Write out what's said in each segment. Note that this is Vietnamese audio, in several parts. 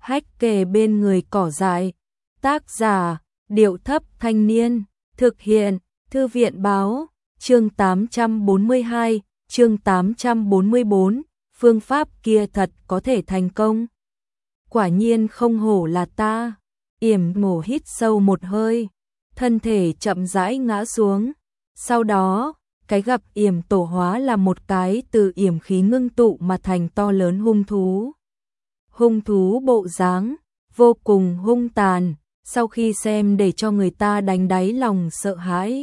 hách kề bên người cỏ dại. Tác giả, Điệu Thấp Thanh Niên. Thực hiện, Thư viện Báo. Chương 842, chương 844. Phương pháp kia thật có thể thành công. Quả nhiên không hổ là ta. Yểm Mổ hít sâu một hơi, thân thể chậm rãi ngã xuống. Sau đó, cái gặp Yểm Tổ hóa là một cái từ yểm khí ngưng tụ mà thành to lớn hung thú. Hung thú bộ dáng vô cùng hung tàn, sau khi xem để cho người ta đánh đáy lòng sợ hãi.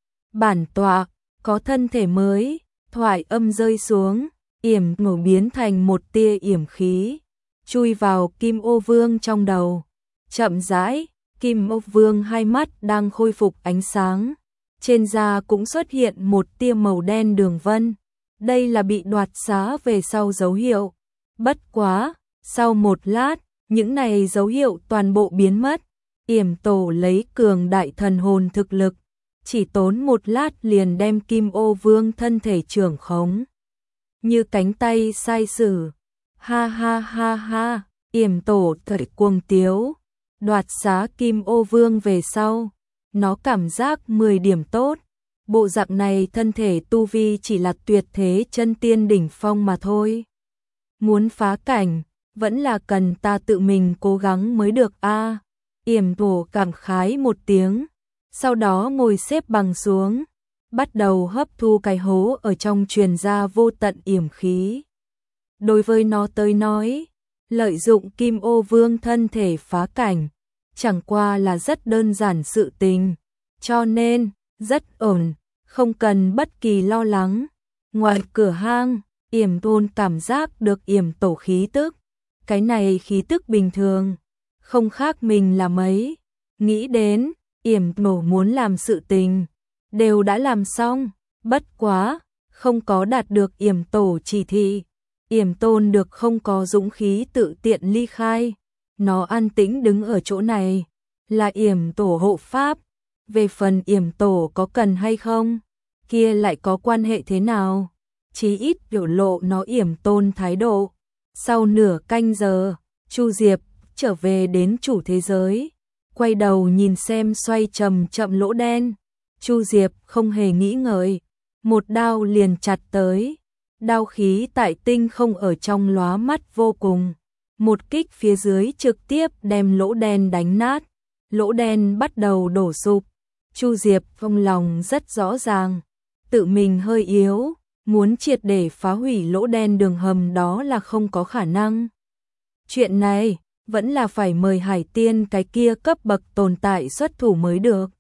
Bản tọa có thân thể mới, thoại âm rơi xuống, Yểm Mổ biến thành một tia yểm khí, chui vào Kim Ô Vương trong đầu. Chậm rãi, Kim Ô Vương hai mắt đang khôi phục ánh sáng, trên da cũng xuất hiện một tia màu đen đường vân. Đây là bị đoạt xá về sau dấu hiệu. Bất quá, sau một lát, những này dấu hiệu toàn bộ biến mất. Yểm Tổ lấy cường đại thần hồn thực lực, chỉ tốn một lát liền đem Kim Ô Vương thân thể trưởng khống như cánh tay sai sử. Ha ha ha ha, Yểm Tổ thật cuồng tiếu. Đoạt xá Kim Ô Vương về sau, nó cảm giác 10 điểm tốt. Bộ dạng này thân thể tu vi chỉ là tuyệt thế chân tiên đỉnh phong mà thôi. Muốn phá cảnh, vẫn là cần ta tự mình cố gắng mới được a. Yểm Tổ cảm khái một tiếng, sau đó ngồi xếp bằng xuống, bắt đầu hấp thu cái hố ở trong truyền ra vô tận yểm khí. Đối với nó tới nói, lợi dụng Kim Ô Vương thân thể phá cảnh, chẳng qua là rất đơn giản sự tình, cho nên, rất ổn, không cần bất kỳ lo lắng. Ngoài cửa hang, Yểm Tôn cảm giác được Yểm Tổ khí tức, cái này khí tức bình thường, không khác mình là mấy. Nghĩ đến, Yểm Tổ muốn làm sự tình, đều đã làm xong, bất quá, không có đạt được Yểm Tổ chỉ thị. Yểm Tôn được không có dũng khí tự tiện ly khai, nó an tĩnh đứng ở chỗ này, là Yểm Tổ hộ pháp. Về phần Yểm Tổ có cần hay không, kia lại có quan hệ thế nào, chí ít biểu lộ nó Yểm Tôn thái độ. Sau nửa canh giờ, Chu Diệp trở về đến chủ thế giới, quay đầu nhìn xem xoay chậm chậm lỗ đen. Chu Diệp không hề nghĩ ngợi, một đao liền chặt tới. Đao khí tại tinh không ở trong lóa mắt vô cùng, một kích phía dưới trực tiếp đem lỗ đen đánh nát, lỗ đen bắt đầu đổ sụp. Chu Diệp trong lòng rất rõ ràng, tự mình hơi yếu, muốn triệt để phá hủy lỗ đen đường hầm đó là không có khả năng. Chuyện này vẫn là phải mời Hải Tiên cái kia cấp bậc tồn tại xuất thủ mới được.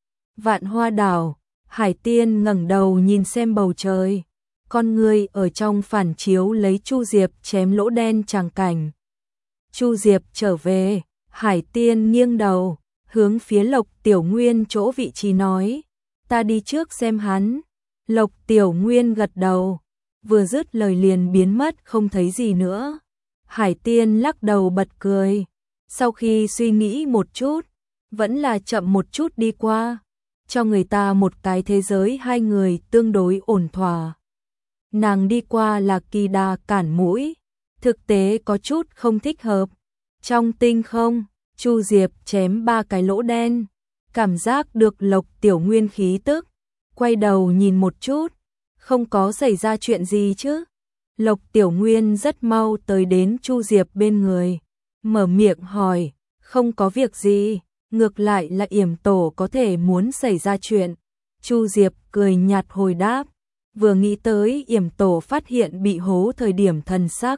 Vạn Hoa Đảo, Hải Tiên ngẩng đầu nhìn xem bầu trời, con người ở trong phản chiếu lấy Chu Diệp chém lỗ đen tràng cảnh. Chu Diệp trở về, Hải Tiên nghiêng đầu, hướng phía Lộc Tiểu Nguyên chỗ vị trí nói, ta đi trước xem hắn. Lộc Tiểu Nguyên gật đầu, vừa dứt lời liền biến mất không thấy gì nữa. Hải Tiên lắc đầu bật cười, sau khi suy nghĩ một chút, vẫn là chậm một chút đi qua, cho người ta một cái thế giới hai người tương đối ổn thỏa. Nàng đi qua là kỳ đà cản mũi, thực tế có chút không thích hợp. Trong tinh không, Chu Diệp chém 3 cái lỗ đen, cảm giác được Lộc Tiểu Nguyên khí tức, quay đầu nhìn một chút, không có xảy ra chuyện gì chứ. Lộc Tiểu Nguyên rất mau tới đến Chu Diệp bên người, mở miệng hỏi, không có việc gì, ngược lại là Yểm Tổ có thể muốn xảy ra chuyện. Chu Diệp cười nhạt hồi đáp, vừa nghĩ tới Yểm Tổ phát hiện bị hố thời điểm thần sắc.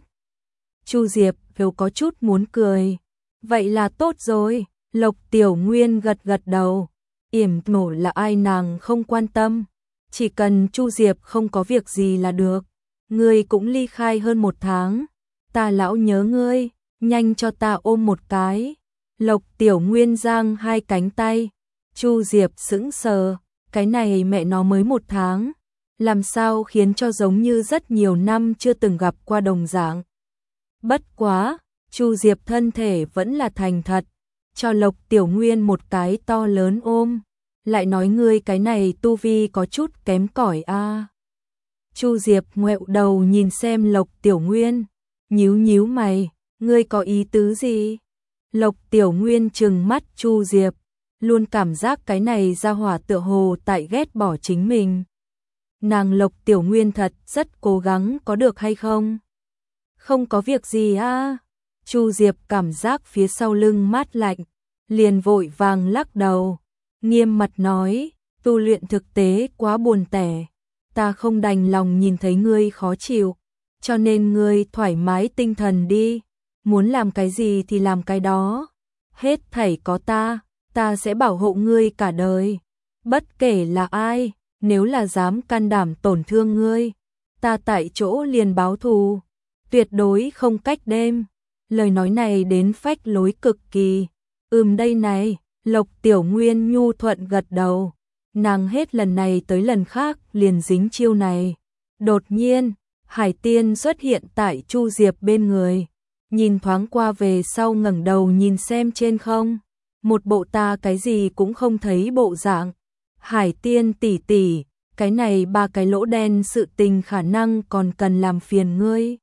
Chu Diệp đều có chút muốn cười, vậy là tốt rồi. Lộc Tiểu Nguyên gật gật đầu, Yểm Tổ là ai nàng không quan tâm, chỉ cần Chu Diệp không có việc gì là được. Ngươi cũng ly khai hơn 1 tháng, ta lão nhớ ngươi, nhanh cho ta ôm một cái. Lộc Tiểu Nguyên giang 2 cánh tay. Chu Diệp sững sờ, cái này mẹ nó mới 1 tháng, làm sao khiến cho giống như rất nhiều năm chưa từng gặp qua đồng dạng. Bất quá, Chu Diệp thân thể vẫn là thành thật, cho Lộc Tiểu Nguyên một cái to lớn ôm, lại nói ngươi cái này tu vi có chút kém cỏi a. Chu Diệp ngoẹo đầu nhìn xem Lộc Tiểu Nguyên, nhíu nhíu mày, Ngươi có ý tứ gì? Lộc Tiểu Nguyên trừng mắt Chu Diệp, luôn cảm giác cái này ra hỏa tựa hồ tại ghét bỏ chính mình. Nàng Lộc Tiểu Nguyên thật rất cố gắng có được hay không? Không có việc gì a. Chu Diệp cảm giác phía sau lưng mát lạnh, liền vội vàng lắc đầu, nghiêm mặt nói, tu luyện thực tế quá buồn tẻ, ta không đành lòng nhìn thấy ngươi khó chịu, cho nên ngươi thoải mái tinh thần đi, muốn làm cái gì thì làm cái đó, hết thảy có ta sẽ bảo hộ ngươi cả đời, bất kể là ai, nếu là dám can đảm tổn thương ngươi, ta tại chỗ liền báo thù, tuyệt đối không cách đêm. Lời nói này đến phách lối cực kỳ. Đây này, Lộc Tiểu Nguyên nhu thuận gật đầu. Nàng hết lần này tới lần khác liền dính chiêu này. Đột nhiên, Hải Tiên xuất hiện tại Chu Diệp bên người. Nhìn thoáng qua về sau ngẩng đầu nhìn xem trên không. Một bộ ta cái gì cũng không thấy bộ dạng. Hải Tiên tỷ tỷ, cái này 3 cái lỗ đen sự tình khả năng còn cần làm phiền ngươi.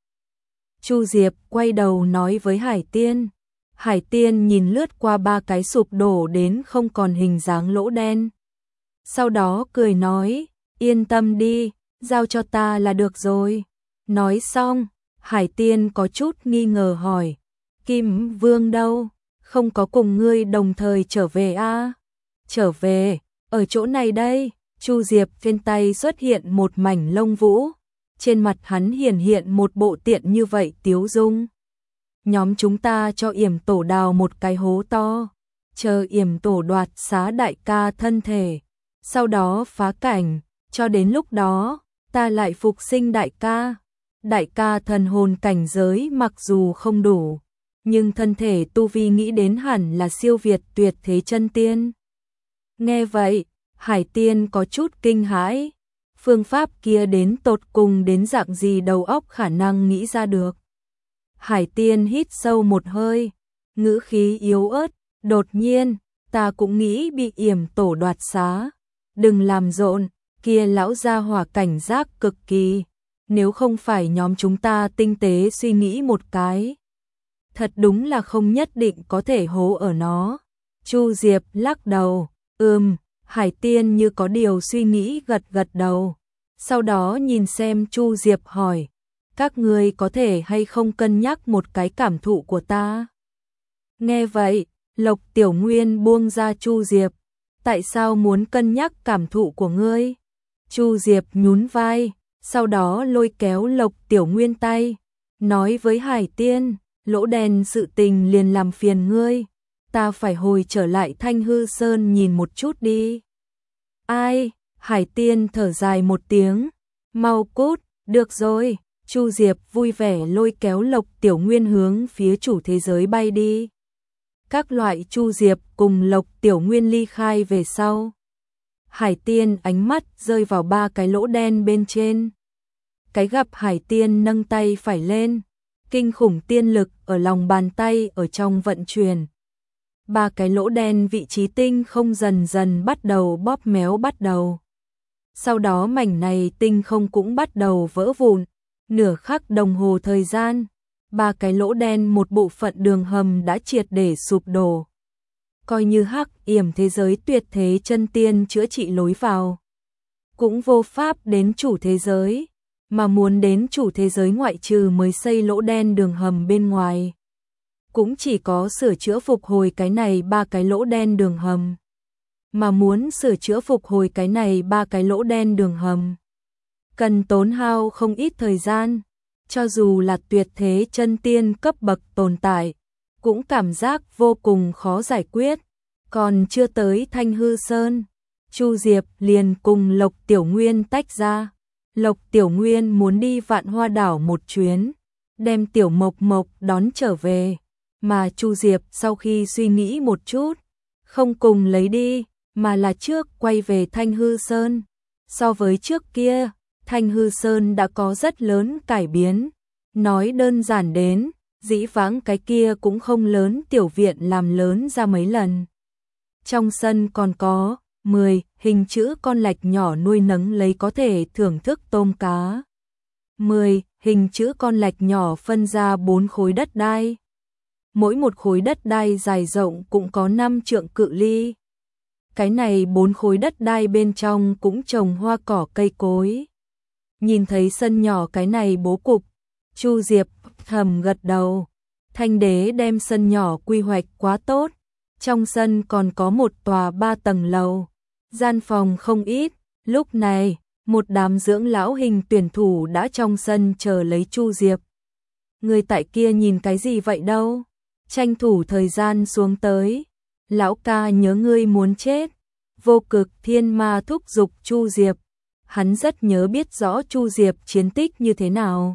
Chu Diệp quay đầu nói với Hải Tiên. Hải Tiên nhìn lướt qua 3 cái sụp đổ đến không còn hình dáng lỗ đen. Sau đó cười nói, yên tâm đi, giao cho ta là được rồi. Nói xong, Hải Tiên có chút nghi ngờ hỏi, Kim Vương đâu? Không có cùng ngươi đồng thời trở về a? Trở về, ở chỗ này đây. Chu Diệp trên tay xuất hiện một mảnh lông vũ. Trên mặt hắn hiển hiện một bộ tiện như vậy tiếu dung. Nhóm chúng ta cho Yểm Tổ đào một cái hố to, chờ Yểm Tổ đoạt xá đại ca thân thể, sau đó phá cảnh, cho đến lúc đó, ta lại phục sinh đại ca. Đại ca thần hồn cảnh giới mặc dù không đủ, nhưng thân thể tu vi nghĩ đến hẳn là siêu việt tuyệt thế chân tiên. Nghe vậy, Hải Tiên có chút kinh hãi. Phương pháp kia đến tột cùng đến dạng gì đầu óc khả năng nghĩ ra được. Hải Tiên hít sâu một hơi, ngữ khí yếu ớt, đột nhiên, ta cũng nghĩ bị Yểm Tổ đoạt xá. Đừng làm rộn, kia lão gia hỏa cảnh giác cực kỳ, nếu không phải nhóm chúng ta tinh tế suy nghĩ một cái. Thật đúng là không nhất định có thể hố ở nó. Chu Diệp lắc đầu, Hải Tiên như có điều suy nghĩ gật gật đầu. Sau đó nhìn xem Chu Diệp hỏi, các ngươi có thể hay không cân nhắc một cái cảm thụ của ta? Nghe vậy, Lộc Tiểu Nguyên buông ra Chu Diệp, tại sao muốn cân nhắc cảm thụ của ngươi? Chu Diệp nhún vai, sau đó lôi kéo Lộc Tiểu Nguyên tay, nói với Hải Tiên, lỗ đen sự tình liền làm phiền ngươi, ta phải hồi trở lại Thanh Hư Sơn nhìn một chút đi. Ai? Hải Tiên thở dài một tiếng, mau cút, được rồi. Chu Diệp vui vẻ lôi kéo Lộc Tiểu Nguyên hướng phía chủ thế giới bay đi. Các loại Chu Diệp cùng Lộc Tiểu Nguyên ly khai về sau. Hải Tiên ánh mắt rơi vào 3 cái lỗ đen bên trên. Cái gặp Hải Tiên nâng tay phải lên, kinh khủng tiên lực ở lòng bàn tay ở trong vận chuyển. 3 cái lỗ đen vị trí tinh không dần dần bắt đầu bóp méo bắt đầu. Sau đó mảnh này tinh không cũng bắt đầu vỡ vụn. Nửa khắc đồng hồ thời gian, 3 cái lỗ đen một bộ phận đường hầm đã triệt để sụp đổ. Coi như Hắc Yểm thế giới tuyệt thế chân tiên chữa trị lối vào, cũng vô pháp đến chủ thế giới, mà muốn đến chủ thế giới ngoại trừ mới xây lỗ đen đường hầm bên ngoài. Cũng chỉ có sửa chữa phục hồi cái này 3 cái lỗ đen đường hầm. Mà muốn sửa chữa phục hồi cái này 3 cái lỗ đen đường hầm, cần tốn hao không ít thời gian, cho dù là tuyệt thế chân tiên cấp bậc tồn tại, cũng cảm giác vô cùng khó giải quyết. Còn chưa tới Thanh Hư Sơn, Chu Diệp liền cùng Lộc Tiểu Nguyên tách ra. Lộc Tiểu Nguyên muốn đi Vạn Hoa đảo một chuyến, đem Tiểu Mộc Mộc đón trở về, mà Chu Diệp sau khi suy nghĩ một chút, không cùng lấy đi, mà là trước quay về Thanh Hư Sơn. So với trước kia, Thanh Hư Sơn đã có rất lớn cải biến. Nói đơn giản đến, dĩ vãng cái kia cũng không lớn, tiểu viện làm lớn ra mấy lần. Trong sân còn có 10 hình chữ con lạch nhỏ nuôi nấng lấy có thể thưởng thức tôm cá. 10 hình chữ con lạch nhỏ phân ra 4 khối đất đai, mỗi một khối đất đai dài rộng cũng có 5 trượng cự ly. Cái này 4 khối đất đai bên trong cũng trồng hoa cỏ cây cối. Nhìn thấy sân nhỏ cái này bố cục, Chu Diệp thầm gật đầu. Thanh đế đem sân nhỏ quy hoạch quá tốt. Trong sân còn có một tòa 3 tầng lầu, gian phòng không ít. Lúc này, một đám dưỡng lão hình tuyển thủ đã trong sân chờ lấy Chu Diệp. Người tại kia nhìn cái gì vậy đâu? Tranh thủ thời gian xuống tới. Lão ca nhớ ngươi muốn chết. Vô Cực Thiên Ma thúc giục Chu Diệp. Hắn rất nhớ biết rõ Chu Diệp chiến tích như thế nào.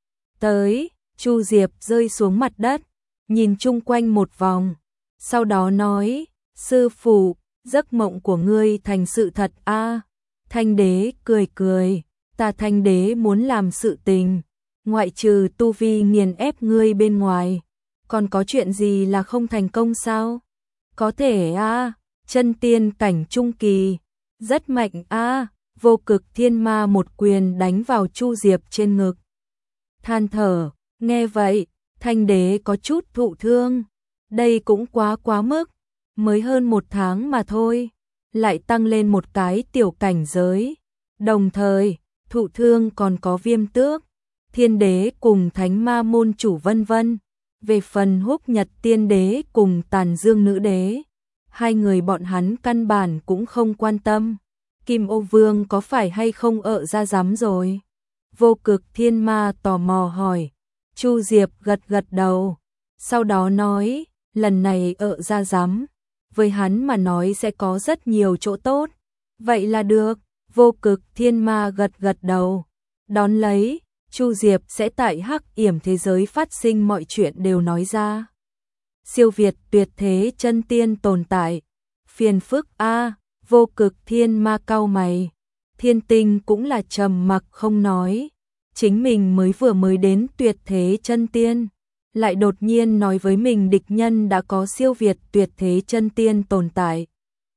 Tới, Chu Diệp rơi xuống mặt đất, nhìn chung quanh một vòng. Sau đó nói, sư phụ, giấc mộng của ngươi thành sự thật a. Thanh đế cười cười, ta thanh đế muốn làm sự tình. Ngoại trừ tu vi nghiền ép ngươi bên ngoài, còn có chuyện gì là không thành công sao? Có thể a, chân tiên cảnh trung kỳ, rất mạnh a. Vô Cực Thiên Ma một quyền đánh vào Chu Diệp trên ngực. Than thở, nghe vậy, thanh đế có chút thụ thương. Đây cũng quá mức, mới hơn 1 tháng mà thôi, lại tăng lên một cái tiểu cảnh giới. Đồng thời, thụ thương còn có Viêm Tước, Thiên Đế cùng Thánh Ma môn chủ vân vân. Về phần Húc Nhật Tiên Đế cùng Tàn Dương Nữ Đế, hai người bọn hắn căn bản cũng không quan tâm. Kim Ô Vương có phải hay không ợ ra giám rồi? Vô Cực Thiên Ma tò mò hỏi. Chu Diệp gật đầu, sau đó nói, lần này ợ ra giám, với hắn mà nói sẽ có rất nhiều chỗ tốt. Vậy là được. Vô Cực Thiên Ma gật đầu. Đón lấy, Chu Diệp sẽ tại Hắc Yểm thế giới phát sinh mọi chuyện đều nói ra. Siêu việt tuyệt thế chân tiên tồn tại. Phiền phức a. Vô Cực Thiên Ma cau mày. Thiên Tinh cũng là trầm mặc không nói. Chính mình mới đến tuyệt thế chân tiên, lại đột nhiên nói với mình địch nhân đã có siêu việt tuyệt thế chân tiên tồn tại.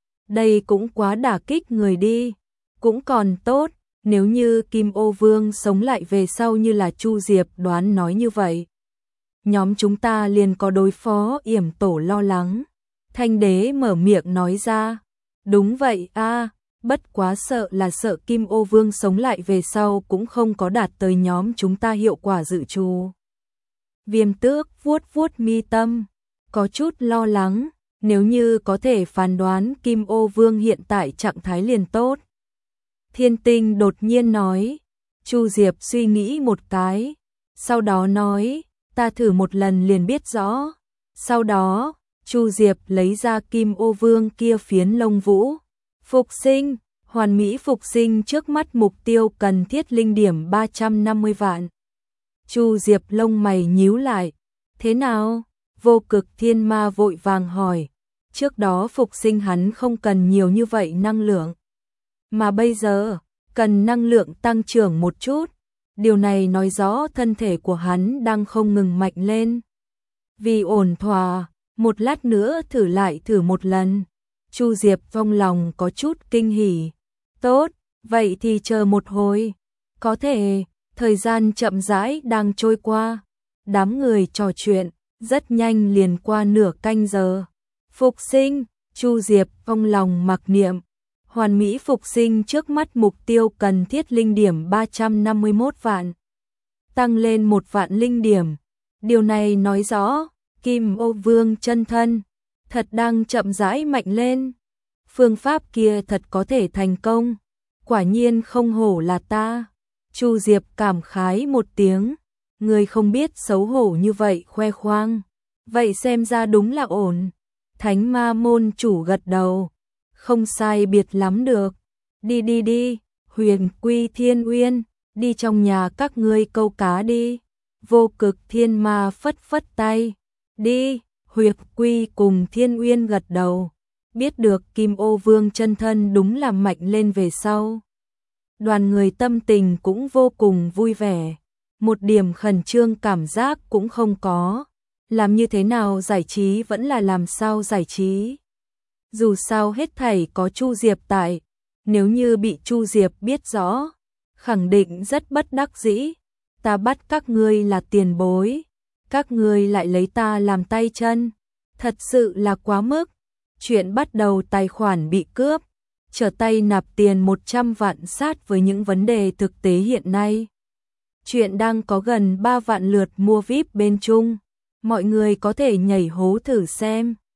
Đây cũng quá đả kích người đi. Cũng còn tốt, nếu như Kim Ô Vương sống lại về sau như là Chu Diệp đoán nói như vậy, nhóm chúng ta liền có đối phó Yểm Tổ lo lắng. Thanh đế mở miệng nói ra. Đúng vậy a, bất quá sợ là sợ Kim Ô Vương sống lại về sau cũng không có đạt tới nhóm chúng ta hiệu quả dự trù. Viêm Tước vuốt mi tâm, có chút lo lắng, nếu như có thể phán đoán Kim Ô Vương hiện tại trạng thái liền tốt. Thiên Tinh đột nhiên nói. Chu Diệp suy nghĩ một cái, sau đó nói, ta thử một lần liền biết rõ. Sau đó, Chu Diệp lấy ra Kim Ô Vương kia phiến lông vũ. Phục sinh, hoàn mỹ phục sinh trước mắt mục tiêu cần thiết linh điểm 350 vạn. Chu Diệp lông mày nhíu lại. Thế nào? Vô Cực Thiên Ma vội vàng hỏi. Trước đó phục sinh hắn không cần nhiều như vậy năng lượng, mà bây giờ, cần năng lượng tăng trưởng một chút. Điều này nói rõ thân thể của hắn đang không ngừng mạnh lên. Vì ổn thỏa, một lát nữa thử một lần. Chu Diệp trong lòng có chút kinh hỉ. Tốt, vậy thì chờ một hồi. Có thể, thời gian chậm rãi đang trôi qua. Đám người trò chuyện, rất nhanh liền qua nửa canh giờ. Phục sinh, Chu Diệp trong lòng mặc niệm. Hoàn mỹ phục sinh trước mắt mục tiêu cần thiết linh điểm 351 vạn. Tăng lên 1 vạn linh điểm. Điều này nói rõ, Kim Ô Vương chân thân thật đang chậm rãi mạnh lên. Phương pháp kia thật có thể thành công. Quả nhiên không hổ là ta. Chu Diệp cảm khái một tiếng. Người không biết xấu hổ như vậy khoe khoang. Vậy xem ra đúng là ổn. Thánh Ma môn chủ gật đầu. Không sai biệt lắm được. Đi, Huyền Quy Thiên Uyên, đi trong nhà các ngươi câu cá đi. Vô Cực Thiên Ma phất tay. Đi, Huyền Quy cùng Thiên Uyên gật đầu. Biết được Kim Ô Vương chân thân đúng là mạnh lên về sau. Đoàn người tâm tình cũng vô cùng vui vẻ. Một điểm khẩn trương cảm giác cũng không có. Làm như thế nào giải trí vẫn là làm sao giải trí. Dù sao hết thảy có Chu Diệp tại, nếu như bị Chu Diệp biết rõ, khẳng định rất bất đắc dĩ. Ta bắt các ngươi là tiền bối, các ngươi lại lấy ta làm tay chân, thật sự là quá mức. Chuyện bắt đầu tài khoản bị cướp, trở tay nạp tiền 100 vạn sát với những vấn đề thực tế hiện nay. Chuyện đang có gần 3 vạn lượt mua VIP bên Trung, mọi người có thể nhảy hố thử xem.